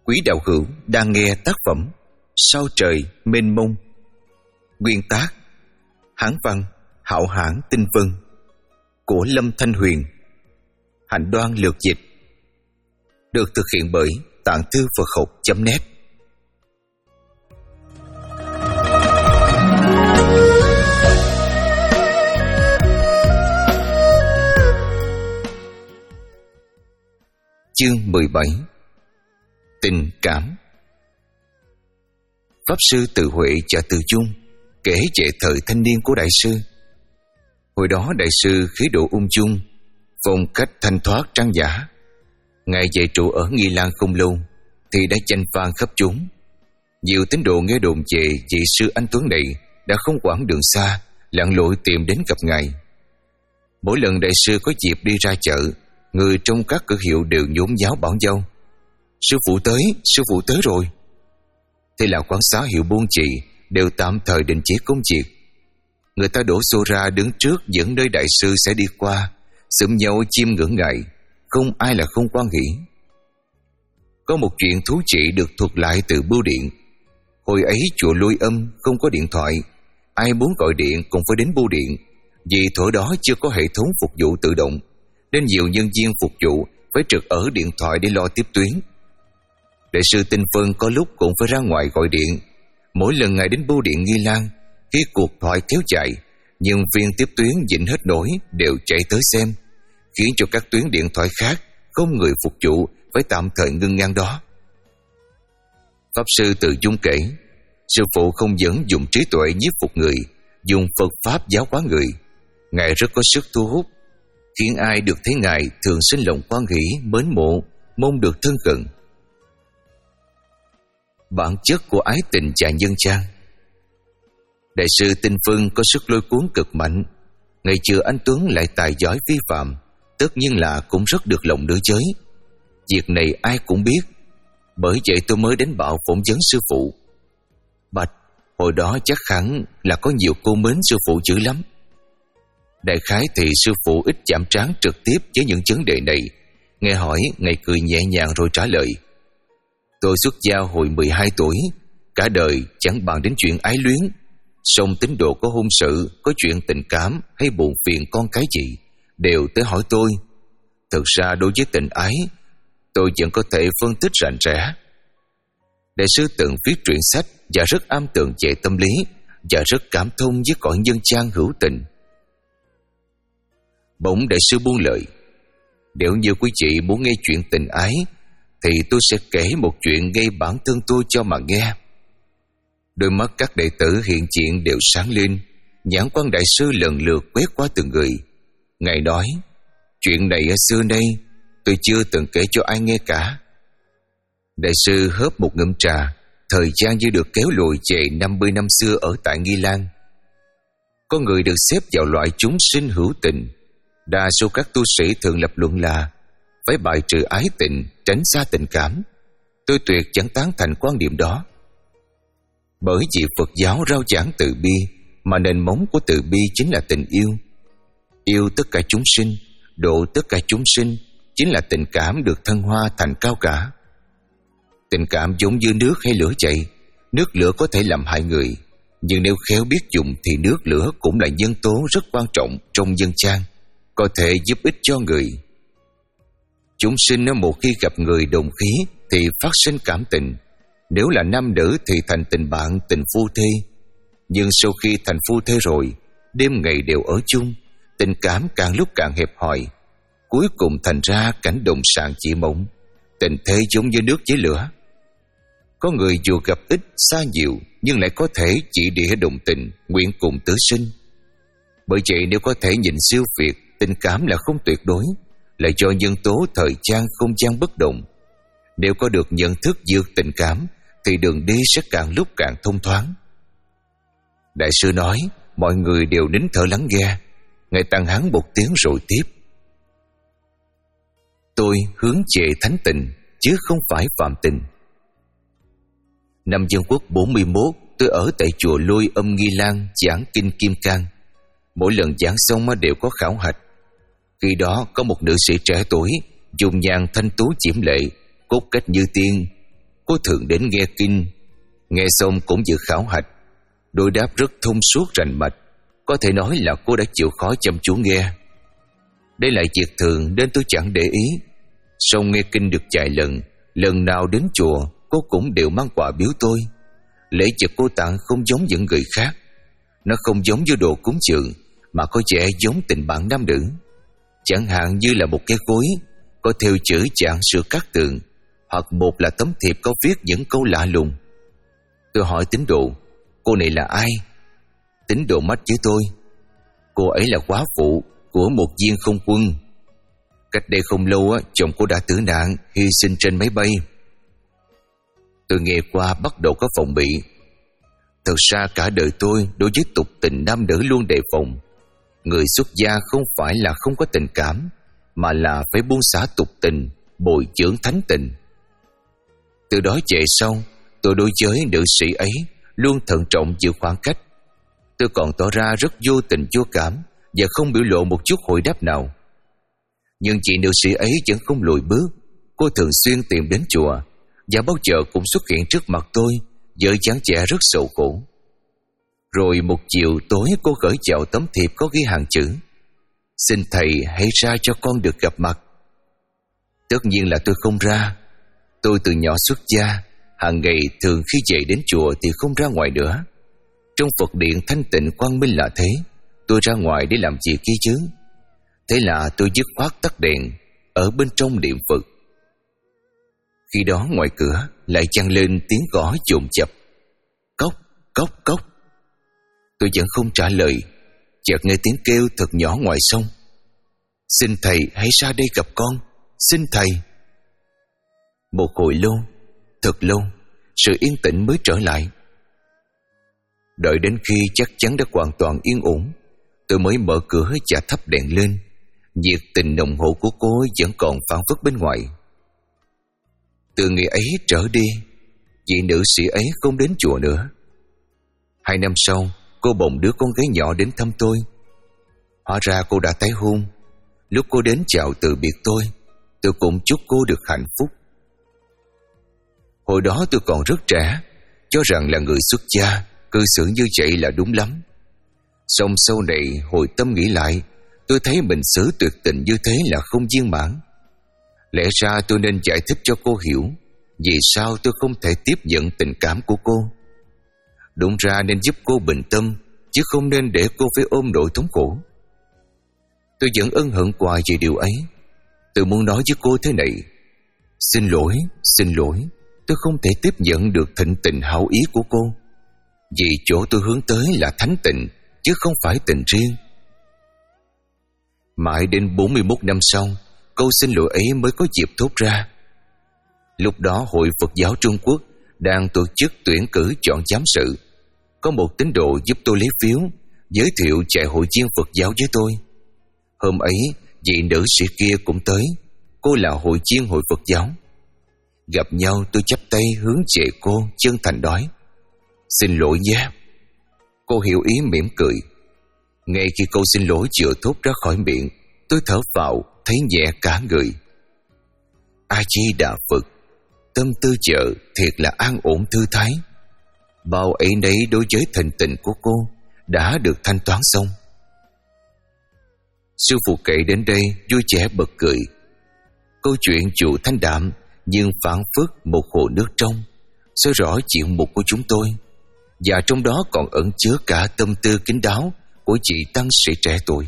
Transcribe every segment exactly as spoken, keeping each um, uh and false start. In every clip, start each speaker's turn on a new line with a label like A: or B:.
A: Quý đạo hữu đang nghe tác phẩm Sao trời mênh mông. Nguyên tác Hán văn Hạo Hãn Tinh Vân của Lâm Thanh Huyền. Hạnh Đoan lược dịch. Được thực hiện bởi tạng thư Phật học chấm net. Chương mười bảy. Tình cảm. Pháp sư Từ Huệ và Từ Dung kể về thời thanh niên của đại sư. Hồi đó đại sư khí độ ung dung, phong cách thanh thoát trang giả. Ngài về trụ ở Nghi Lan không lâu thì đã danh vang khắp chốn. Nhiều tín đồ nghe đồn về vị sư anh tuấn này đã không quản đường xa, lặn lội tìm đến gặp ngài. Mỗi lần đại sư có dịp đi ra chợ, người trong các cửa hiệu đều nhốn nháo bảo nhau: sư phụ tới, sư phụ tới rồi. Thế là quán xá hiệu buôn chị đều tạm thời đình chỉ công việc. Người ta đổ xô ra đứng trước những nơi đại sư sẽ đi qua, xúm nhau chiêm ngưỡng ngài, không ai là không hoan hỉ. Có một chuyện thú vị được thuật lại từ bưu điện. Hồi ấy chùa Lôi Âm không có điện thoại, ai muốn gọi điện cũng phải đến bưu điện. Vì thuở đó chưa có hệ thống phục vụ tự động, nên nhiều nhân viên phục vụ phải trực ở điện thoại để lo tiếp tuyến. Đại sư Tinh Vân có lúc cũng phải ra ngoài gọi điện. Mỗi lần ngài đến bưu điện Nghi Lan, khi cuộc thoại kéo dài, nhân viên tiếp tuyến nhịn hết nổi đều chạy tới xem, khiến cho các tuyến điện thoại khác không người phục vụ phải tạm thời ngưng ngang đó. Pháp sư Từ Dung kể, sư phụ không những dùng trí tuệ nhiếp phục người, dùng Phật pháp giáo hóa người. Ngài rất có sức thu hút, khiến ai được thấy ngài thường sinh lòng hoan hỷ, mến mộ, mong được thân cận. Bản chất của ái tình và nhân gian. Đại sư Tinh Vân có sức lôi cuốn cực mạnh. Ngày trừ anh Tuấn lại tài giỏi vi phạm, tất nhiên là cũng rất được lòng nữ giới. Việc này ai cũng biết, bởi vậy tôi mới đến bảo phỏng vấn sư phụ. Bạch, hồi đó chắc hẳn là có nhiều cô mến sư phụ dữ lắm. Đại khái thì sư phụ ít chạm trán trực tiếp với những vấn đề này. Nghe hỏi, ngài cười nhẹ nhàng rồi trả lời: tôi xuất gia hồi mười hai tuổi, cả đời chẳng bàn đến chuyện ái luyến. Song tín đồ có hôn sự, có chuyện tình cảm hay buồn phiền con cái gì đều tới hỏi tôi. Thực ra đối với tình ái, tôi vẫn có thể phân tích rành rẽ. Đại sư từng viết truyện sách và rất am tường về tâm lý, và rất cảm thông với cõi nhân gian hữu tình. Bỗng đại sư buông lời: nếu như quý vị muốn nghe chuyện tình ái thì tôi sẽ kể một chuyện gây bản thân tôi cho mà nghe. Đôi mắt các đệ tử hiện diện đều sáng lên, nhãn quan đại sư lần lượt quét qua từng người. Ngài nói: chuyện này ở xưa nay tôi chưa từng kể cho ai nghe cả. Đại sư hớp một ngụm trà. Thời gian như được kéo lùi về năm mươi năm xưa ở tại Nghi Lan. Có người được xếp vào loại chúng sinh hữu tình. Đa số các tu sĩ thường lập luận là phải bài trừ ái tình, tránh xa tình cảm. Tôi tuyệt chẳng tán thành quan điểm đó. Bởi vì Phật giáo rao giảng từ bi, mà nền móng của từ bi chính là tình yêu. Yêu tất cả chúng sinh, độ tất cả chúng sinh, chính là tình cảm được thăng hoa thành cao cả. Tình cảm giống như nước hay lửa chảy. Nước lửa có thể làm hại người, nhưng nếu khéo biết dùng thì nước lửa cũng là nhân tố rất quan trọng trong dân gian, có thể giúp ích cho người. Chúng sinh nếu một khi gặp người đồng khí thì phát sinh cảm tình. Nếu là nam nữ thì thành tình bạn, tình phu thê. Nhưng sau khi thành phu thê rồi, đêm ngày đều ở chung, tình cảm càng lúc càng hẹp hòi. Cuối cùng thành ra cảnh đồng sàng chỉ mộng. Tình thế giống như nước với lửa. Có người dù gặp ít xa nhiều, nhưng lại có thể chỉ địa đồng tình, nguyện cùng tử sinh. Bởi vậy nếu có thể nhìn siêu việt, tình cảm là không tuyệt đối, là do nhân tố thời gian không gian bất đồng. Nếu có được nhận thức vượt tình cảm thì đường đi sẽ càng lúc càng thông thoáng. Đại sư nói, mọi người đều nín thở lắng nghe. Ngài tăng hắng một tiếng rồi tiếp: tôi hướng về thánh tình, chứ không phải phạm tình. Năm Dân Quốc bốn mươi mốt, tôi ở tại chùa Lôi Âm Nghi Lan giảng kinh Kim Cang. Mỗi lần giảng xong đều có khảo hạch. Khi đó có một nữ sĩ trẻ tuổi, dùng nhàn thanh tú chiếm lệ, cốt cách như tiên, Cô thường đến nghe kinh, nghe xong cũng vừa khảo hạch, đối đáp rất thông suốt rành mạch. Có thể nói là cô đã chịu khó chăm chú nghe. Đây là việc thường nên tôi chẳng để ý. Sau nghe kinh được vài lần, lần nào đến chùa cô cũng đều mang quà biếu tôi. Lễ vật cô tặng không giống những người khác. Nó không giống như đồ cúng dường, mà có vẻ giống tình bạn nam nữ. Chẳng hạn như là một cái gối có thêu chữ Trạng Sư Cát Tường, hoặc một là tấm thiệp có viết những câu lạ lùng. Tôi hỏi tín đồ, cô này là ai? Tín đồ mắt với tôi, cô ấy là quá phụ của một viên không quân. Cách đây không lâu á, chồng cô đã tử nạn, hy sinh trên máy bay. Tôi nghe qua bắt đầu có phòng bị. Thật ra cả đời tôi đối với tục tình nam nữ luôn đề phòng. Người xuất gia không phải là không có tình cảm, mà là phải buông xả tục tình, bồi dưỡng thánh tình. Từ đó về sau, tôi đối với nữ sĩ ấy luôn thận trọng giữ khoảng cách. Tôi còn tỏ ra rất vô tình vô cảm và không biểu lộ một chút hồi đáp nào. Nhưng chị nữ sĩ ấy vẫn không lùi bước. Cô thường xuyên tìm đến chùa và bao giờ cũng xuất hiện trước mặt tôi với dáng vẻ rất sầu khổ. Rồi một chiều tối cô gửi vào tấm thiệp có ghi hàng chữ: xin thầy hãy ra cho con được gặp mặt. Tất nhiên là tôi không ra. Tôi từ nhỏ xuất gia, hàng ngày thường khi về đến chùa thì không ra ngoài nữa. Trong Phật điện thanh tịnh quang minh là thế, tôi ra ngoài để làm việc kia chứ. Thế là tôi dứt khoát tắt đèn, ở bên trong niệm Phật. Khi đó ngoài cửa lại vang lên tiếng gõ dồn dập: cốc, cốc, cốc. Tôi vẫn không trả lời, chợt nghe tiếng kêu thật nhỏ ngoài sông: xin thầy hãy ra đây gặp con, xin thầy. Một hồi lâu, thật lâu, sự yên tĩnh mới trở lại. Đợi đến khi chắc chắn đã hoàn toàn yên ổn, tôi mới mở cửa và thắp đèn lên. Nhiệt tình nồng hậu của cô vẫn còn phản phất bên ngoài. Từ ngày ấy trở đi, vị nữ sĩ ấy không đến chùa nữa. Hai năm sau, cô bồng đứa con gái nhỏ đến thăm tôi. Hóa ra cô đã tái hôn. Lúc cô đến chào từ biệt tôi, tôi cũng chúc cô được hạnh phúc. Hồi đó tôi còn rất trẻ, cho rằng là người xuất gia, cư xử như vậy là đúng lắm. Song sau này hồi tâm nghĩ lại, tôi thấy mình xử tuyệt tình như thế là không viên mãn. Lẽ ra tôi nên giải thích cho cô hiểu vì sao tôi không thể tiếp nhận tình cảm của cô. Đúng ra nên giúp cô bình tâm, chứ không nên để cô phải ôm nỗi thống khổ. Tôi vẫn ân hận hoài về điều ấy. Tôi muốn nói với cô thế này: xin lỗi, xin lỗi, tôi không thể tiếp nhận được thịnh tình hảo ý của cô. Vì chỗ tôi hướng tới là thánh tình, chứ không phải tình riêng. Mãi đến bốn mươi mốt năm sau, câu xin lỗi ấy mới có dịp thốt ra. Lúc đó Hội Phật giáo Trung Quốc đang tổ chức tuyển cử chọn giám sự. Có một tín đồ giúp tôi lấy phiếu, giới thiệu chạy hội viên Phật giáo với tôi. Hôm ấy, vị nữ sĩ kia cũng tới. Cô là hội viên Hội Phật giáo. Gặp nhau tôi chắp tay hướng về cô, chân thành nói: xin lỗi nhé. Cô hiểu ý mỉm cười. Ngay khi câu xin lỗi vừa thốt ra khỏi miệng, tôi thở vào thấy nhẹ cả người. A Di Đà Phật, tâm tư vợ thiệt là an ổn thư thái. Bao ấy nấy đối với thành tình của cô đã được thanh toán xong. Sư phụ kể đến đây vui vẻ bật cười. Câu chuyện dù thanh đạm nhưng phảng phất một hồ nước trong, soi rõ chuyện mục của chúng tôi, và trong đó còn ẩn chứa cả tâm tư kín đáo của chị tăng sĩ trẻ tuổi.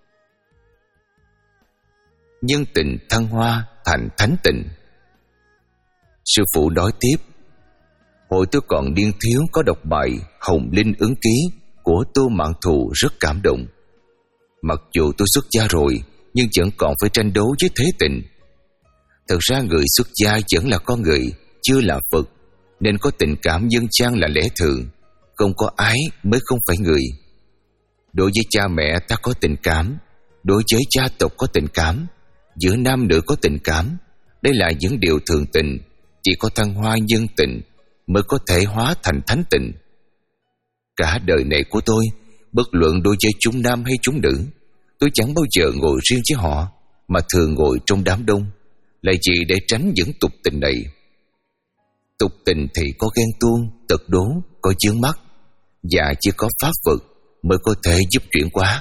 A: Nhân tình thăng hoa thành thánh tình. Sư phụ nói tiếp: hồi tôi còn niên thiếu có đọc bài Hồng Linh Ứng Ký của Tô Mạn Thù rất cảm động. Mặc dù tôi xuất gia rồi, nhưng vẫn còn phải tranh đấu với thế tình. Thật ra người xuất gia vẫn là con người, chưa là Phật, nên có tình cảm nhân gian là lẽ thường. Không có ái mới không phải người. Đối với cha mẹ ta có tình cảm, đối với gia tộc có tình cảm, giữa nam nữ có tình cảm. Đây là những điều thường tình. Chỉ có thăng hoa nhân tình mới có thể hóa thành thánh tình. Cả đời này của tôi, bất luận đối với chúng nam hay chúng nữ, tôi chẳng bao giờ ngồi riêng với họ, mà thường ngồi trong đám đông, là vì để tránh những tục tình này. Tục tình thì có ghen tuông, tật đố, có chướng mắt, và chỉ có pháp vực mới có thể giúp chuyển hóa.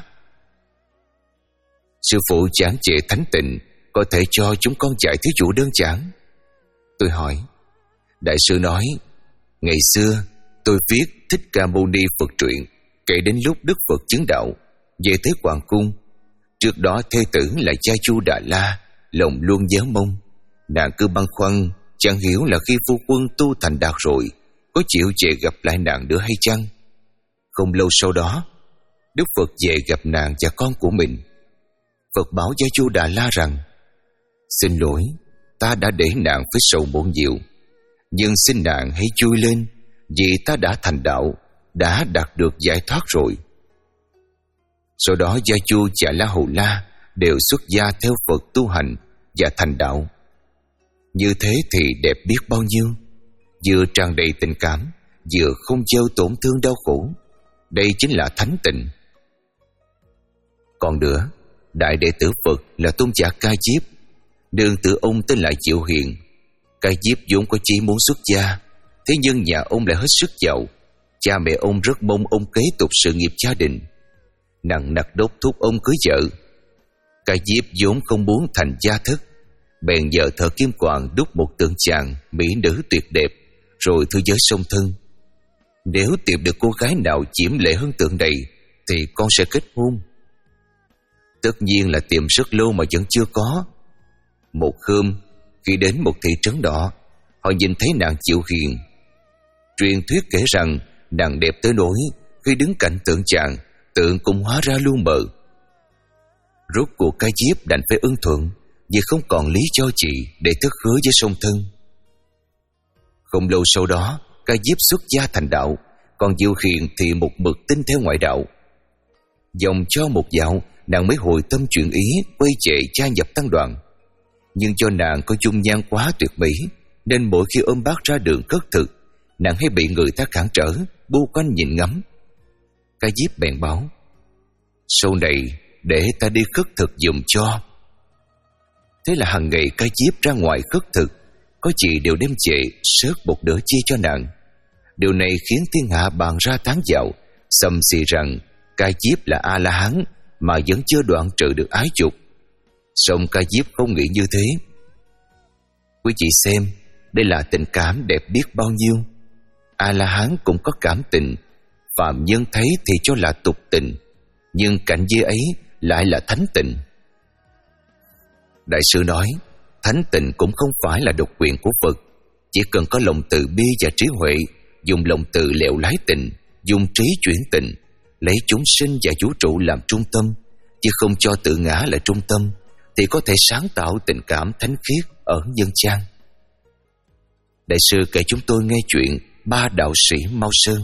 A: Sư phụ giảng về thánh tịnh có thể cho chúng con giải thí dụ đơn giản. Tôi hỏi. Đại sư nói, ngày xưa tôi viết Thích Ca Mâu Ni Phật truyện, kể đến lúc Đức Phật chứng đạo về tới hoàng cung. Trước đó thê tử là Gia Chu Đà La lòng luôn nhớ mong. Nàng cứ băn khoăn chẳng hiểu là khi phu quân tu thành đạt rồi có chịu về gặp lại nàng nữa hay chăng. Không lâu sau đó, Đức Phật về gặp nàng và con của mình. Phật bảo Gia Chu Đà La rằng, xin lỗi, ta đã để nàng phải sầu muộn nhiều, nhưng xin nàng hãy vui lên, vì ta đã thành đạo, đã đạt được giải thoát rồi. Sau đó Gia Chu và La Hầu La đều xuất gia theo Phật tu hành và thành đạo. Như thế thì đẹp biết bao nhiêu, vừa tràn đầy tình cảm, vừa không gieo tổn thương đau khổ. Đây chính là thánh tịnh. Còn nữa, đại đệ tử Phật là tôn giả Ca Diếp, nương tử ông tên là Diệu Hiền. Ca Diếp vốn có chí muốn xuất gia, thế nhưng nhà ông lại hết sức giàu. Cha mẹ ông rất mong ông kế tục sự nghiệp gia đình, nặng nặc đốc thúc ông cưới vợ. Ca Diếp vốn không muốn thành gia thất, bèn nhờ thợ kim quàng đúc một tượng chàng mỹ nữ tuyệt đẹp, rồi thưa giới song thân, nếu tìm được cô gái nào chiếm lệ hơn tượng này thì con sẽ kết hôn. Tất nhiên là tìm rất lâu mà vẫn chưa có. Một hôm, khi đến một thị trấn đó, họ nhìn thấy nàng Diệu Hiền. Truyền thuyết kể rằng nàng đẹp tới nỗi khi đứng cạnh tượng chàng, tượng cũng hóa ra lu mờ. Rốt cuộc Ca Diếp đành phải ưng thuận, vì không còn lý do gì để thất hứa với song thân. Không lâu sau đó, Ca Diếp xuất gia thành đạo, còn Diệu Hiền thì một mực tin theo ngoại đạo. Dòng cho một dạo, nàng mới hồi tâm chuyển ý quay về gia nhập tăng đoàn. Nhưng do nàng có dung nhan quá tuyệt mỹ, nên mỗi khi ôm bác ra đường khất thực, nàng hay bị người ta cản trở, bu quanh nhìn ngắm. Ca Diếp bèn bảo, sau này để ta đi khất thực giùm cho. Thế là hàng ngày Ca Diếp ra ngoài khất thực, có chị đều đem về sớt một đỡ chia cho nàng. Điều này khiến thiên hạ bàn ra tán dạo, xầm xì rằng Ca Diếp là A-la-hán mà vẫn chưa đoạn trừ được ái dục. Song Ca Diếp không nghĩ như thế. Quý vị xem, đây là tình cảm đẹp biết bao nhiêu. A-la-hán cũng có cảm tình, phàm nhân thấy thì cho là tục tình, nhưng cảnh giới ấy lại là thánh tình. Đại sư nói, thánh tình cũng không phải là độc quyền của Phật, chỉ cần có lòng từ bi và trí huệ, dùng lòng từ lèo lái tình, dùng trí chuyển tình, lấy chúng sinh và vũ trụ làm trung tâm, chứ không cho tự ngã là trung tâm, thì có thể sáng tạo tình cảm thánh khiết ở nhân gian. Đại sư kể chúng tôi nghe chuyện ba đạo sĩ Mao Sơn.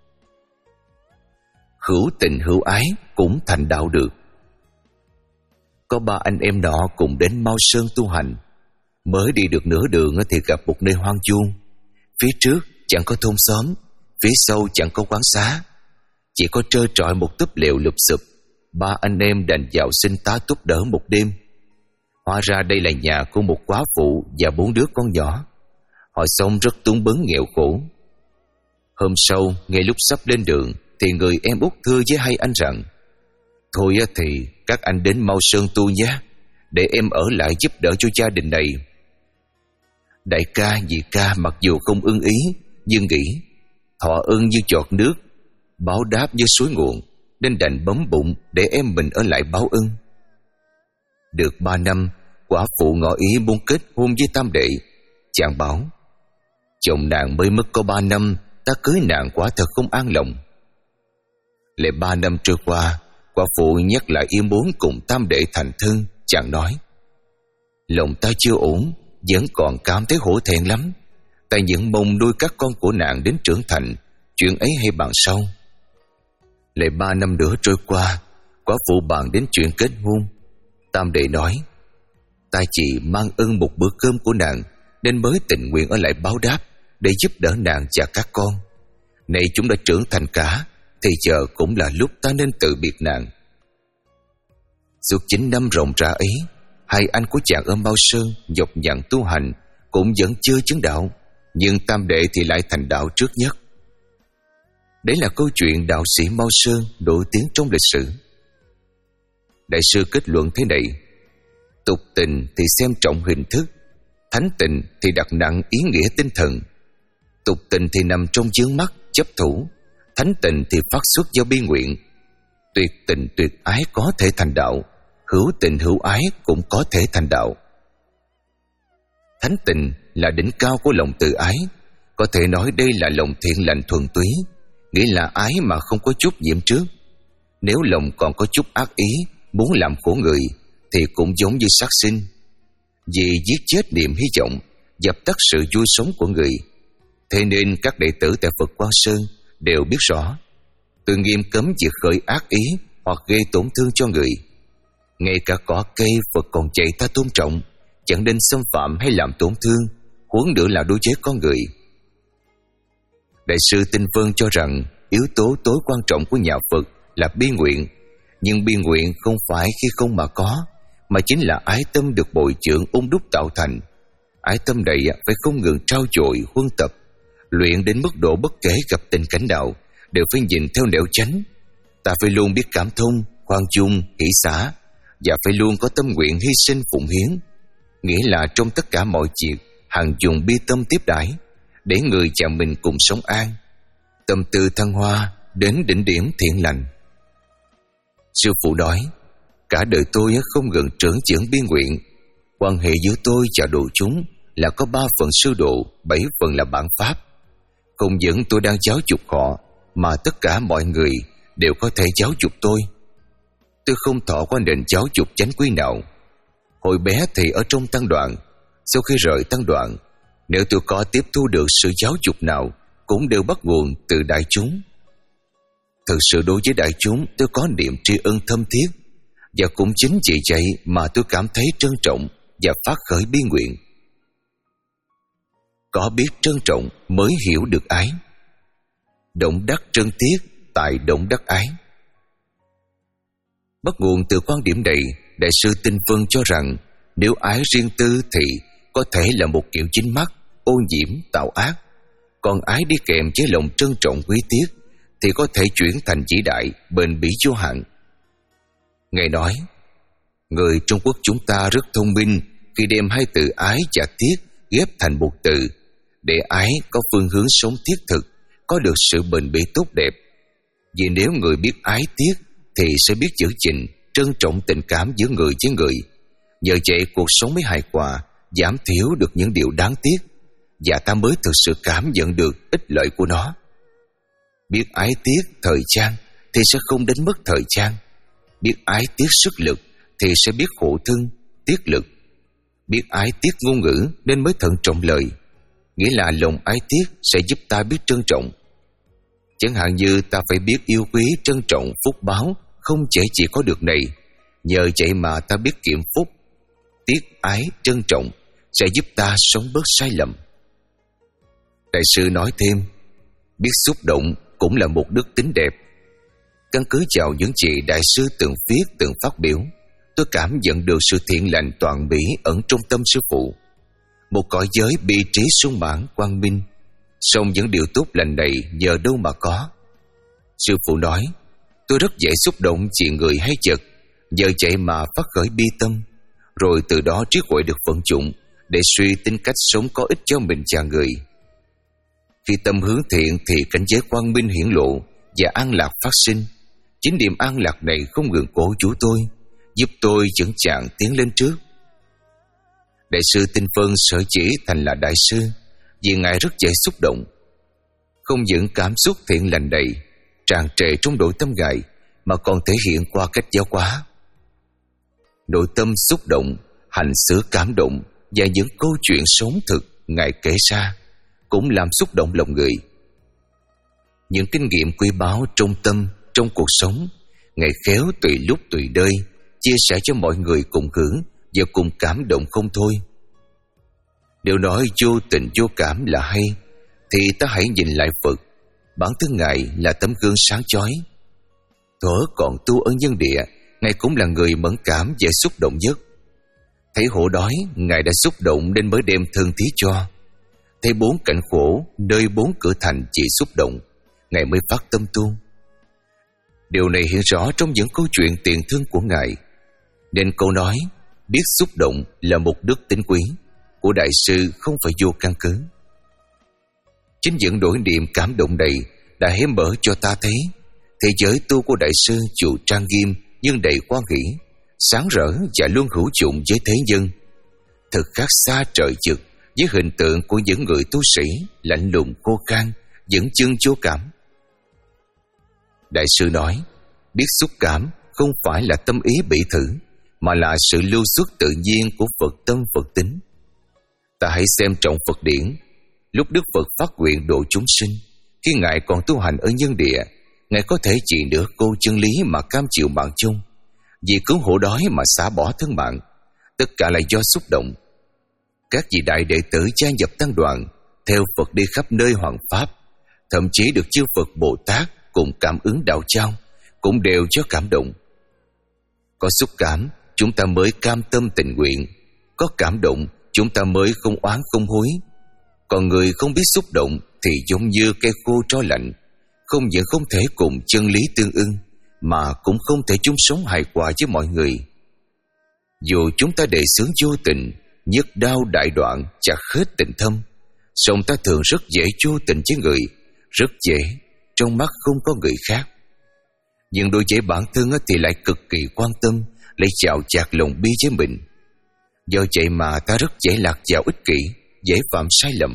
A: Hữu tình hữu ái cũng thành đạo được. Có ba anh em nọ cùng đến Mao Sơn tu hành. Mới đi được nửa đường thì gặp một nơi hoang vu. Phía trước chẳng có thôn xóm, phía sau chẳng có quán xá, chỉ có trơ trọi một túp lều lụp xụp. Ba anh em đành vào xin tá túc đỡ một đêm. Hóa ra đây là nhà của một quá phụ và bốn đứa con nhỏ. Họ sống rất túng bấn nghèo khổ. Hôm sau, ngay lúc sắp lên đường, thì người em út thưa với hai anh rằng, thôi thì các anh đến Mao Sơn tu nhé, để em ở lại giúp đỡ cho gia đình này. Đại ca, nhị ca mặc dù không ưng ý, nhưng nghĩ thọ ơn như giọt nước, báo đáp như suối nguồn, nên đành bấm bụng để em mình ở lại báo ân. Được ba năm, quả phụ ngỏ ý muốn kết hôn với tam đệ. Chàng bảo, chồng nàng mới mất có ba năm, ta cưới nàng quả thật không an lòng. Lại ba năm trôi qua, quả phụ nhắc lại ý muốn cùng tam đệ thành thân. Chàng nói, lòng ta chưa ổn, vẫn còn cảm thấy hổ thẹn lắm. Ta vẫn mong nuôi các con của nàng đến trưởng thành, chuyện ấy hay bàn sau. Lại ba năm nữa trôi qua, quả phụ bàn đến chuyện kết hôn. Tam đệ nói, ta chỉ mang ơn một bữa cơm của nàng, nên mới tình nguyện ở lại báo đáp, để giúp đỡ nàng và các con. Này chúng đã trưởng thành cả, thì giờ cũng là lúc ta nên tự biệt nàng. Suốt chín năm ròng rã ấy, hai anh của chàng ở Mao Sơn nhọc nhằn tu hành, cũng vẫn chưa chứng đạo, nhưng tam đệ thì lại thành đạo trước nhất. Đấy là câu chuyện đạo sĩ Mao Sơn nổi tiếng trong lịch sử. Đại sư kết luận thế này: tục tình thì xem trọng hình thức, thánh tình thì đặt nặng ý nghĩa tinh thần. Tục tình thì nằm trong chướng mắt chấp thủ, thánh tình thì phát xuất do bi nguyện. Tuyệt tình tuyệt ái có thể thành đạo, hữu tình hữu ái cũng có thể thành đạo. Thánh tình là đỉnh cao của lòng từ ái, có thể nói đây là lòng thiện lành thuần túy, nghĩa là ái mà không có chút nhiễm trước. Nếu lòng còn có chút ác ý, muốn làm khổ người, thì cũng giống như sát sinh, vì giết chết niềm hy vọng, dập tắt sự vui sống của người. Thế nên các đệ tử tại Phật Quang Sơn đều biết rõ, tôi nghiêm cấm việc khởi ác ý hoặc gây tổn thương cho người. Ngay cả cỏ cây Phật còn dạy ta tôn trọng, chẳng nên xâm phạm hay làm tổn thương, huống nữa là đối với con người. Đại sư Tinh Vân cho rằng yếu tố tối quan trọng của nhà Phật là bi nguyện, nhưng bi nguyện không phải khi không mà có, mà chính là ái tâm được bồi dưỡng ung đúc tạo thành. Ái tâm này phải không ngừng trau dồi huân tập, luyện đến mức độ bất kể gặp tình cảnh nào đều phải nhìn theo nẻo chánh. Ta phải luôn biết cảm thông, khoan dung, hỷ xả, và phải luôn có tâm nguyện hy sinh phụng hiến, nghĩa là trong tất cả mọi việc hằng dùng bi tâm tiếp đãi, để người và mình cùng sống an, tâm tư thăng hoa đến đỉnh điểm thiện lành. Sư phụ nói, cả đời tôi không ngừng trưởng dưỡng bi nguyện. Quan hệ giữa tôi và độ chúng là có ba phần sư độ, bảy phần là bản pháp. Không những tôi đang giáo dục họ, mà tất cả mọi người đều có thể giáo dục tôi. Tôi không thọ qua nền giáo dục chánh quy nào. Hồi bé thì ở trong tăng đoàn, sau khi rời tăng đoàn, nếu tôi có tiếp thu được sự giáo dục nào cũng đều bắt nguồn từ đại chúng. Thực sự đối với đại chúng tôi có niềm tri ân thâm thiết, và cũng chính vì vậy mà tôi cảm thấy trân trọng và phát khởi bi nguyện. Có biết trân trọng mới hiểu được ái. Động đắc trân tiếc, tại động đắc ái. Bắt nguồn từ quan điểm này, Đại sư Tinh Vân cho rằng nếu ái riêng tư thì có thể là một kiểu chính mắt, ô nhiễm, tạo ác. Còn ái đi kèm với lòng trân trọng quý tiếc thì có thể chuyển thành vĩ đại, bền bỉ vô hạn. Ngài nói, người Trung Quốc chúng ta rất thông minh khi đem hai từ ái và tiếc ghép thành một từ, để ái có phương hướng sống thiết thực, có được sự bền bỉ tốt đẹp. Vì nếu người biết ái tiếc thì sẽ biết giữ gìn, trân trọng tình cảm giữa người với người. Nhờ vậy cuộc sống mới hài hòa, giảm thiểu được những điều đáng tiếc, và ta mới thực sự cảm nhận được ích lợi của nó. Biết ái tiếc thời gian thì sẽ không đến mất thời gian. Biết ái tiếc sức lực thì sẽ biết khổ thân, tiếc lực. Biết ái tiếc ngôn ngữ nên mới thận trọng lời, nghĩa là lòng ái tiếc sẽ giúp ta biết trân trọng. Chẳng hạn như ta phải biết yêu quý, trân trọng phúc báo không chỉ chỉ có được này. Nhờ vậy mà ta biết kiệm phúc, tiếc ái, trân trọng sẽ giúp ta sống bớt sai lầm. Đại sư nói thêm, biết xúc động cũng là một đức tính đẹp. Căn cứ vào những gì đại sư từng viết, từng phát biểu, tôi cảm nhận được sự thiện lành toàn bỉ ẩn trong tâm sư phụ. Một cõi giới bi trí sung mãn quang minh, song những điều tốt lành này nhờ đâu mà có. Sư phụ nói, tôi rất dễ xúc động vì người hay vật, nhờ vậy mà phát khởi bi tâm, rồi từ đó trí huệ được vận dụng để suy tính cách sống có ích cho mình và người. Khi tâm hướng thiện thì cảnh giới quang minh hiển lộ và an lạc phát sinh. Chính niềm an lạc này không ngừng cổ vũ tôi, giúp tôi vững chàng tiến lên trước. Đại sư Tinh Vân sở chỉ thành là đại sư vì ngài rất dễ xúc động. Không những cảm xúc thiện lành đầy tràn trề trong nội tâm ngài, mà còn thể hiện qua cách giáo hóa. Nội tâm xúc động, hành xử cảm động và những câu chuyện sống thực ngài kể ra cũng làm xúc động lòng người. Những kinh nghiệm quý báu trong tâm, trong cuộc sống, ngài khéo tùy lúc tùy nơi chia sẻ cho mọi người cùng hưởng và cùng cảm động không thôi. Nếu nói vô tình vô cảm là hay, thì ta hãy nhìn lại Phật. Bản thân ngài là tấm gương sáng chói. Thuở còn tu ở nhân địa, ngài cũng là người mẫn cảm dễ xúc động nhất. Thấy hổ đói, ngài đã xúc động nên mới đem thân thí cho. thấy bốn cảnh khổ nơi bốn cửa thành chỉ xúc động, Ngài mới phát tâm tu. Điều này hiện rõ trong những câu chuyện tiền thân của Ngài, nên câu nói biết xúc động là một đức tính quý của Đại sư không phải vô căn cứ. Chính những nỗi niềm cảm động này đã hé mở cho ta thấy thế giới tu của Đại sư dù trang nghiêm nhưng đầy quan hỷ, sáng rỡ và luôn hữu dụng với thế nhân, thực khác xa trời vực với hình tượng của những người tu sĩ lạnh lùng khô khan, dẫn chân vô cảm. Đại sư nói, biết xúc cảm không phải là tâm ý bị thử, mà là sự lưu xuất tự nhiên của Phật tâm Phật tính. Ta hãy xem trọng Phật điển. Lúc Đức Phật phát nguyện độ chúng sinh, khi Ngài còn tu hành ở nhân địa, Ngài có thể chỉ nửa câu chân lý mà cam chịu mạng chung, vì cứu hộ đói mà xả bỏ thân mạng. Tất cả là do xúc động. Các vị đại đệ tử gia nhập tăng đoàn, theo Phật đi khắp nơi hoằng pháp, thậm chí được chư Phật Bồ Tát cùng cảm ứng đạo trao, cũng đều cho cảm động. Có xúc cảm, chúng ta mới cam tâm tình nguyện. Có cảm động, chúng ta mới không oán không hối. Còn người không biết xúc động thì giống như cây khô tro lạnh, không những không thể cùng chân lý tương ưng, mà cũng không thể chung sống hài hòa với mọi người. Dù chúng ta đề xướng vô tình, nhất đao đại đoạn, chặt hết tình thâm, song ta thường rất dễ vô tình với người, rất dễ trong mắt không có người khác. Nhưng đối với bản thân thì lại cực kỳ quan tâm, lại chào chạc lòng bi với mình. Do vậy mà ta rất dễ lạc vào ích kỷ, dễ phạm sai lầm.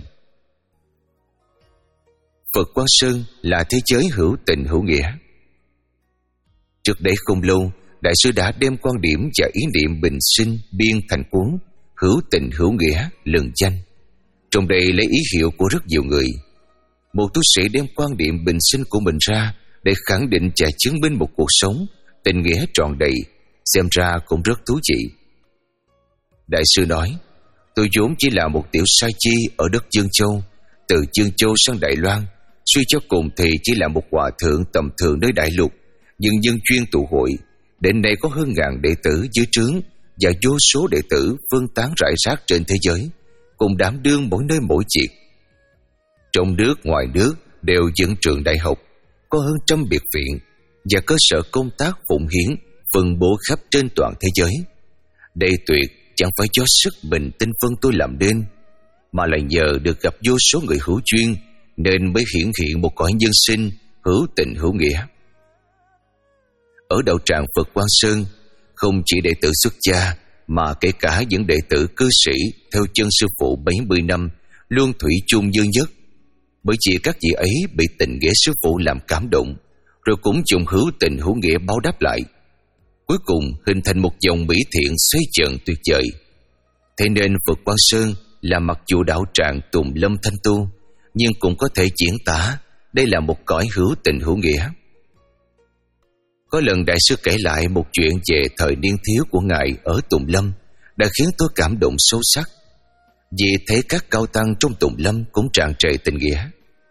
A: Phật Quang Sơn là thế giới hữu tình hữu nghĩa. Trước đây không lâu, Đại sư đã đem quan điểm và ý niệm bình sinh biên thành cuốn Hữu tình hữu nghĩa lừng danh. Trong đây lấy ý hiệu của rất nhiều người. Một tu sĩ đem quan điểm bình sinh của mình ra để khẳng định và chứng minh một cuộc sống tình nghĩa trọn đầy, xem ra cũng rất thú vị. Đại sư nói, tôi vốn chỉ là một tiểu sa chi ở đất Dương Châu, từ Dương Châu sang Đài Loan, suy cho cùng thì chỉ là một hòa thượng tầm thường nơi đại lục, nhưng nhân chuyên tụ hội, đến nay có hơn ngàn đệ tử dưới trướng và vô số đệ tử phân tán rải rác trên thế giới, cùng đảm đương mỗi nơi mỗi việc. Trong nước ngoài nước đều dựng trường đại học, có hơn trăm biệt viện và cơ sở công tác phụng hiến phân bố khắp trên toàn thế giới. Đây tuyệt chẳng phải do sức mình tinh phân tôi làm nên, mà là nhờ được gặp vô số người hữu duyên nên mới hiển hiện một cõi nhân sinh hữu tình hữu nghĩa. Ở đạo tràng Phật Quang Sơn, không chỉ đệ tử xuất gia mà kể cả những đệ tử cư sĩ theo chân sư phụ bảy mươi năm luôn thủy chung như nhất, bởi vì các vị ấy bị tình nghĩa sư phụ làm cảm động, rồi cũng dùng hữu tình hữu nghĩa báo đáp lại. Cuối cùng hình thành một dòng mỹ thiện xoay tròn tuyệt vời. Thế nên Phật Quang Sơn là mặc dù đạo tràng tùng lâm thanh tu, nhưng cũng có thể diễn tả đây là một cõi hữu tình hữu nghĩa. Có lần đại sư kể lại một chuyện về thời niên thiếu của Ngài ở Tùng Lâm đã khiến tôi cảm động sâu sắc, vì thấy các cao tăng trong Tùng Lâm cũng tràn trề tình nghĩa.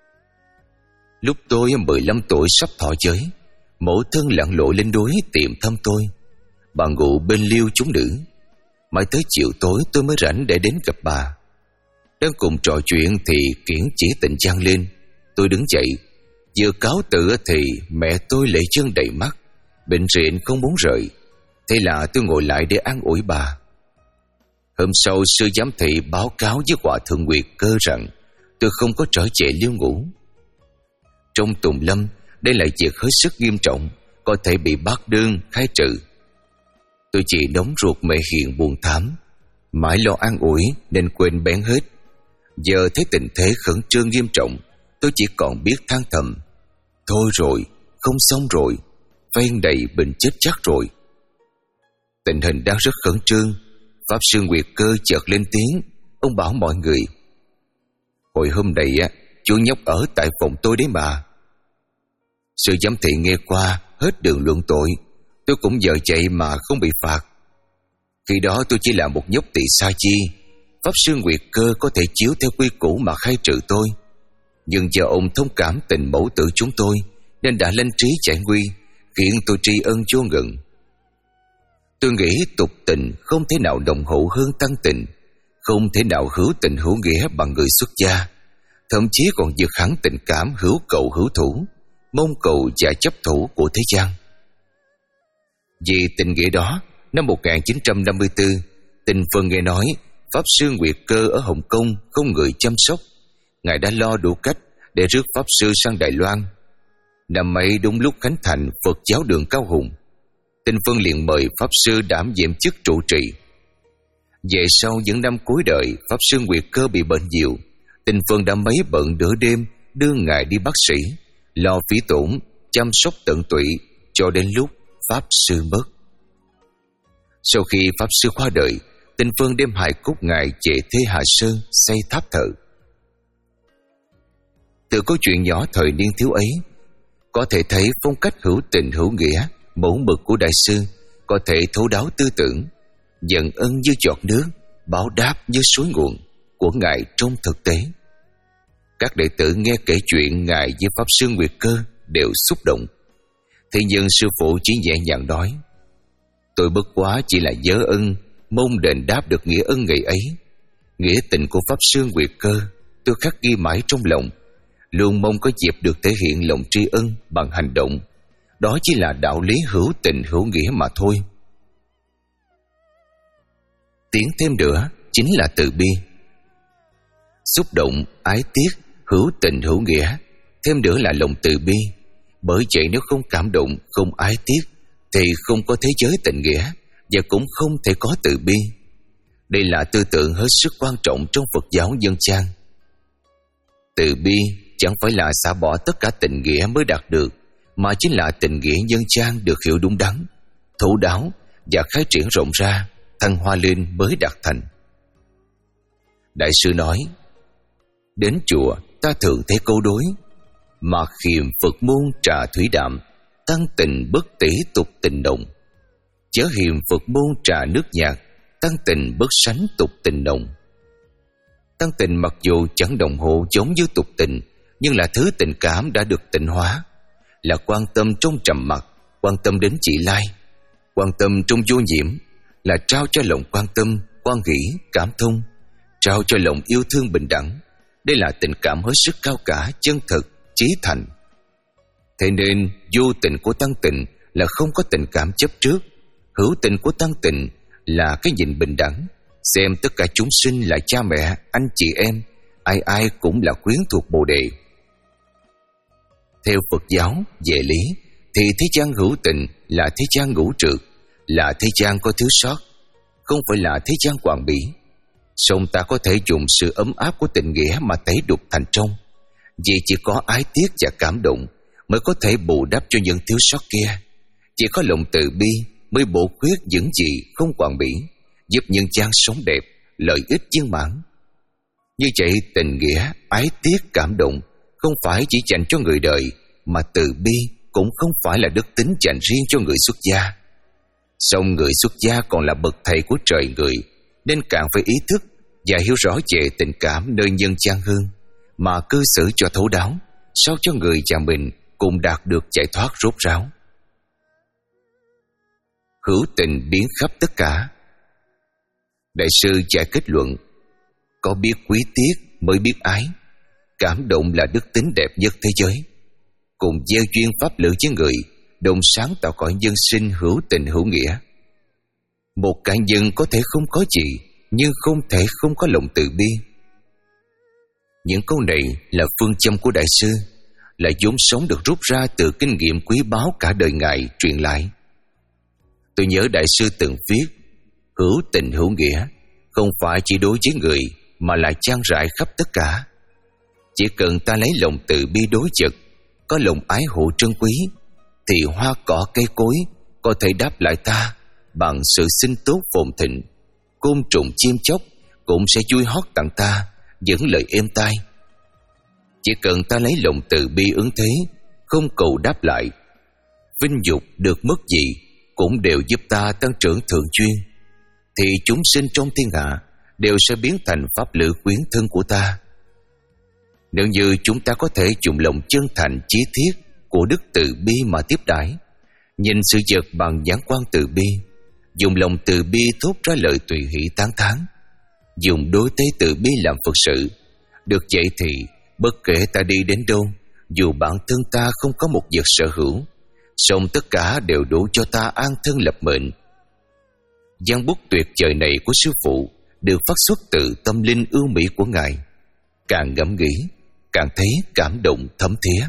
A: Lúc tôi mười lăm tuổi sắp thọ giới, mẫu thân lặn lội lên núi tìm thăm tôi. Bà ngủ bên liêu chúng nữ. Mãi tới chiều tối tôi mới rảnh để đến gặp bà. Đang cùng trò chuyện thì kiển chỉ tình vang lên. Tôi đứng dậy, vừa cáo từ thì mẹ tôi lệ chân đầy mắt, bệnh rịn không muốn rời. Thế là tôi ngồi lại để an ủi bà. Hôm sau sư giám thị báo cáo với Hòa Thượng Nguyệt Cơ rằng tôi không có trở về liêu ngủ. Trong Tùng Lâm, đây là việc hết sức nghiêm trọng, có thể bị bác đơn khai trừ. Tôi chỉ nóng ruột mẹ hiền buồn thảm, mãi lo an ủi nên quên bén hết. Giờ thấy tình thế khẩn trương nghiêm trọng, tôi chỉ còn biết than thầm: thôi rồi, không xong rồi, ven đầy bệnh chết chắc rồi. Tình hình đang rất khẩn trương. Pháp sư Nguyệt Cơ chợt lên tiếng. Ông bảo mọi người: hồi hôm nay á, chú nhóc ở tại phòng tôi đấy mà. Sư giám thị nghe qua hết đường luận tội. Tôi cũng nhờ vậy mà không bị phạt. Khi đó tôi chỉ là một nhóc tỳ sa chi, Pháp sư Nguyệt Cơ có thể chiếu theo quy củ mà khai trừ tôi. Nhưng do ông thông cảm tình mẫu tử chúng tôi nên đã lên trí giải nguy, khiến tôi tri ân vô ngần. Tôi nghĩ tục tình không thể nào đồng hậu hơn tăng tình, không thể nào hữu tình hữu nghĩa bằng người xuất gia, thậm chí còn vượt hẳn tình cảm hữu cầu hữu thủ, mong cầu và chấp thủ của thế gian. Vì tình nghĩa đó, năm một nghìn chín trăm năm mươi tư, Tình Phân nghe nói Pháp Sư Nguyệt Cơ ở Hồng Kông không người chăm sóc. Ngài đã lo đủ cách để rước Pháp Sư sang Đài Loan. Năm ấy đúng lúc khánh thành Phật giáo đường Cao Hùng, Tình Phân liền mời Pháp Sư đảm nhiệm chức trụ trì. Về sau những năm cuối đời, Pháp Sư Nguyệt Cơ bị bệnh nhiều. Tình Phân đã mấy bận nửa đêm đưa Ngài đi bác sĩ, lo phí tổn, chăm sóc tận tụy cho đến lúc Pháp Sư mất. Sau khi Pháp Sư qua đời, Tình Phân đem hài cốt Ngài về Thế Hà Sơn xây tháp thờ. Từ câu chuyện nhỏ thời niên thiếu ấy, có thể thấy phong cách hữu tình hữu nghĩa, mẫu mực của Đại sư có thể thấu đáo tư tưởng, nhận ân như giọt nước, báo đáp như suối nguồn của Ngài trong thực tế. Các đệ tử nghe kể chuyện Ngài với Pháp Sư Nguyệt Cơ đều xúc động. Thế nhưng sư phụ chỉ nhẹ nhàng nói: tôi bất quá chỉ là nhớ ân, mong đền đáp được nghĩa ân ngày ấy. Nghĩa tình của Pháp Sư Nguyệt Cơ tôi khắc ghi mãi trong lòng, luôn mong có dịp được thể hiện lòng tri ân bằng hành động. Đó chỉ là đạo lý hữu tình hữu nghĩa mà thôi. Tiến thêm nữa chính là từ bi. Xúc động, ái tiếc, hữu tình hữu nghĩa, thêm nữa là lòng từ bi. Bởi vậy nếu không cảm động, không ái tiếc thì không có thế giới tình nghĩa, và cũng không thể có từ bi. Đây là tư tưởng hết sức quan trọng trong Phật giáo dân gian. Từ bi chẳng phải là xả bỏ tất cả tình nghĩa mới đạt được, mà chính là tình nghĩa nhân gian được hiểu đúng đắn, thấu đáo và khai triển rộng ra, thăng hoa lên mới đạt thành. Đại sư nói: đến chùa ta thường thấy câu đối: mà khiềm Phật môn trà thủy đạm, tăng tình bất tỷ tục tình đồng. Chớ hiềm Phật môn trà nước nhạt, tăng tình bất sánh tục tình đồng. Tăng tình mặc dù chẳng đồng hộ giống như tục tình, nhưng là thứ tình cảm đã được tịnh hóa, là quan tâm trong trầm mặc, quan tâm đến chị lai, quan tâm trong vô nhiễm, là trao cho lòng quan tâm, quan nghĩ, cảm thông, trao cho lòng yêu thương bình đẳng. Đây là tình cảm hết sức cao cả, chân thực, chí thành. Thế nên vô tình của tăng tình là không có tình cảm chấp trước, hữu tình của tăng tình là cái nhìn bình đẳng, xem tất cả chúng sinh là cha mẹ, anh chị em, ai ai cũng là quyến thuộc Bồ Đề. Theo Phật giáo về lý thì thế gian hữu tình là thế gian ngũ trược, là thế gian có thiếu sót, không phải là thế gian hoàn bỉ. Song ta có thể dùng sự ấm áp của tình nghĩa mà tẩy đục thành trong, vì chỉ có ái tiếc và cảm động mới có thể bù đắp cho những thiếu sót kia. Chỉ có lòng từ bi mới bổ khuyết những gì không hoàn bỉ, giúp nhân gian sống đẹp, lợi ích viên mãn. Như vậy tình nghĩa, ái tiếc, cảm động không phải chỉ dành cho người đời, mà từ bi cũng không phải là đức tính dành riêng cho người xuất gia. Song người xuất gia còn là bậc thầy của trời người, nên càng phải ý thức và hiểu rõ về tình cảm nơi nhân gian hơn, mà cư xử cho thấu đáo, sao cho người và mình cùng đạt được giải thoát rốt ráo. Hữu tình biến khắp tất cả. Đại sư giải kết luận: có biết quý tiếc mới biết ái. Cảm động là đức tính đẹp nhất thế giới. Cùng gieo duyên pháp lữ với người, đồng sáng tạo cõi nhân sinh hữu tình hữu nghĩa. Một cá nhân có thể không có gì, nhưng không thể không có lòng từ bi. Những câu này là phương châm của Đại sư, là vốn sống được rút ra từ kinh nghiệm quý báu cả đời Ngài truyền lại. Tôi nhớ Đại sư từng viết: hữu tình hữu nghĩa không phải chỉ đối với người, mà là chan rải khắp tất cả. Chỉ cần ta lấy lòng từ bi đối vật, có lòng ái hộ trân quý, thì hoa cỏ cây cối có thể đáp lại ta bằng sự sinh tốt phồn thịnh. Côn trùng chim chóc cũng sẽ vui hót tặng ta những lời êm tai. Chỉ cần ta lấy lòng từ bi ứng thế, không cầu đáp lại, vinh dục được mất gì cũng đều giúp ta tăng trưởng thượng chuyên, thì chúng sinh trong thiên hạ đều sẽ biến thành pháp lữ quyến thân của ta. Nếu như chúng ta có thể dùng lòng chân thành chí thiết của đức từ bi mà tiếp đãi, nhìn sự vật bằng nhãn quan từ bi, dùng lòng từ bi thốt ra lời tùy hỷ tán thán, dùng đối tế từ bi làm Phật sự. Được vậy thì bất kể ta đi đến đâu, dù bản thân ta không có một vật sở hữu, song tất cả đều đủ cho ta an thân lập mệnh. Giang bút tuyệt vời này của sư phụ được phát xuất từ tâm linh ưu mỹ của ngài. Càng ngẫm nghĩ, càng thấy cảm động thấm thía.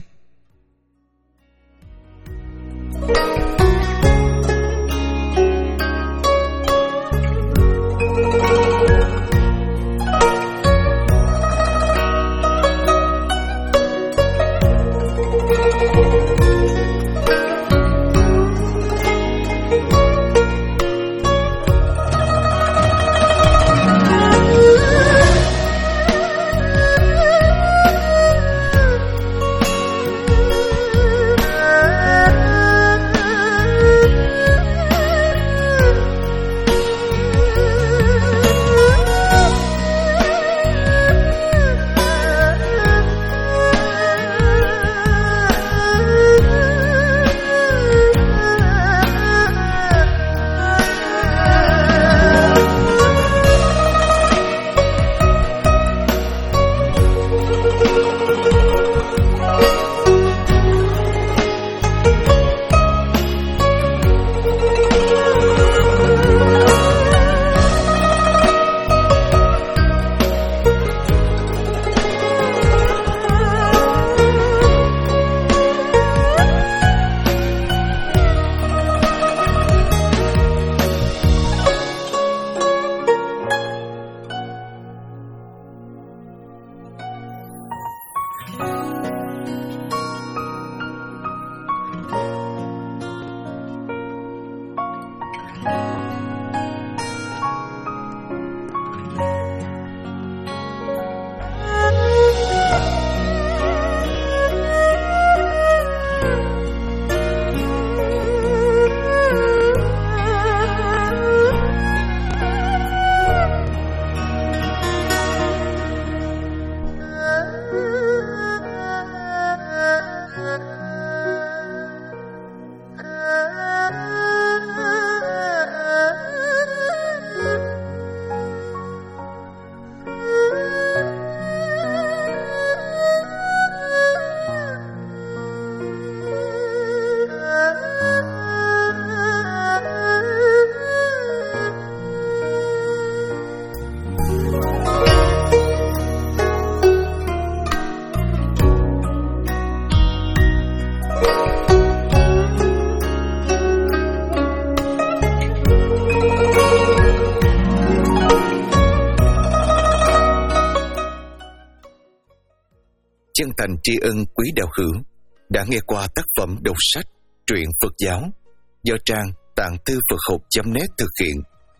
A: Chân thành tri ân quý đạo hữu đã nghe qua tác phẩm đọc sách truyện Phật giáo do trang tạng thư Phật học chấm net thực hiện.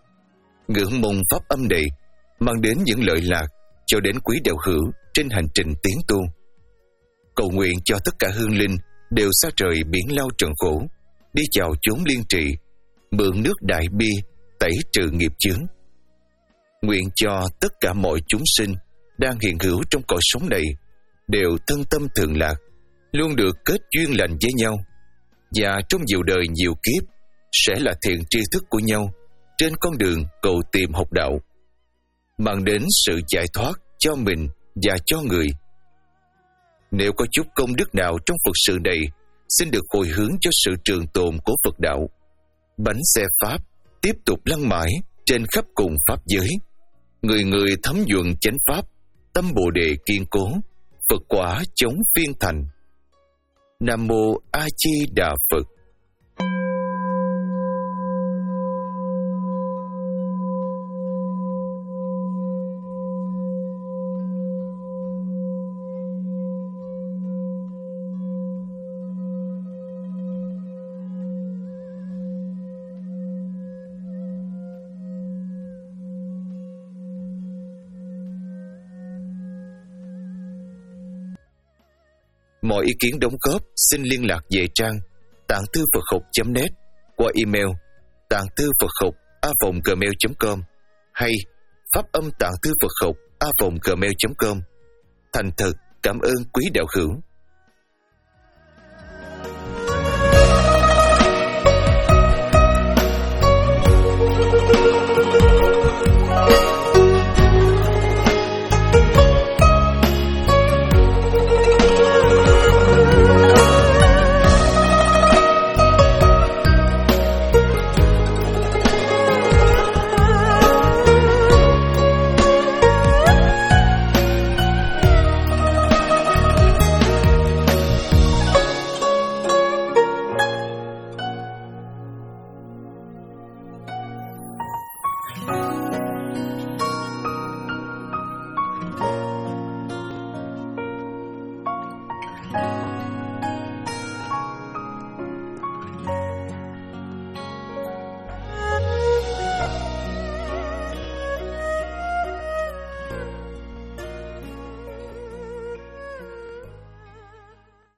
A: Ngưỡng mong pháp âm này mang đến những lợi lạc cho đến quý đạo hữu trên hành trình tiến tu. Cầu nguyện cho tất cả hương linh đều xa rời biển lao trần khổ, đi vào chốn liên trị, mượn nước đại bi tẩy trừ nghiệp chướng. Nguyện cho tất cả mọi chúng sinh đang hiện hữu trong cõi sống này đều thân tâm thường lạc, luôn được kết duyên lành với nhau, và trong nhiều đời nhiều kiếp sẽ là thiện tri thức của nhau trên con đường cầu tìm học đạo, mang đến sự giải thoát cho mình và cho người. Nếu có chút công đức nào trong Phật sự này, xin được hồi hướng cho sự trường tồn của Phật đạo. Bánh xe Pháp tiếp tục lăn mãi trên khắp cùng Pháp giới. Người người thấm nhuận chánh Pháp, tâm Bồ Đề kiên cố, Phật quả chống phiên thành. Nam Mô A Di Đà Phật. Mọi ý kiến đóng góp xin liên lạc về trang tạng thư Phật học chấm net qua email tạng thư Phật học a vòng gmail chấm com hay pháp âm tạng thư Phật học a vòng gmail chấm com. Thành thật cảm ơn quý đạo hữu.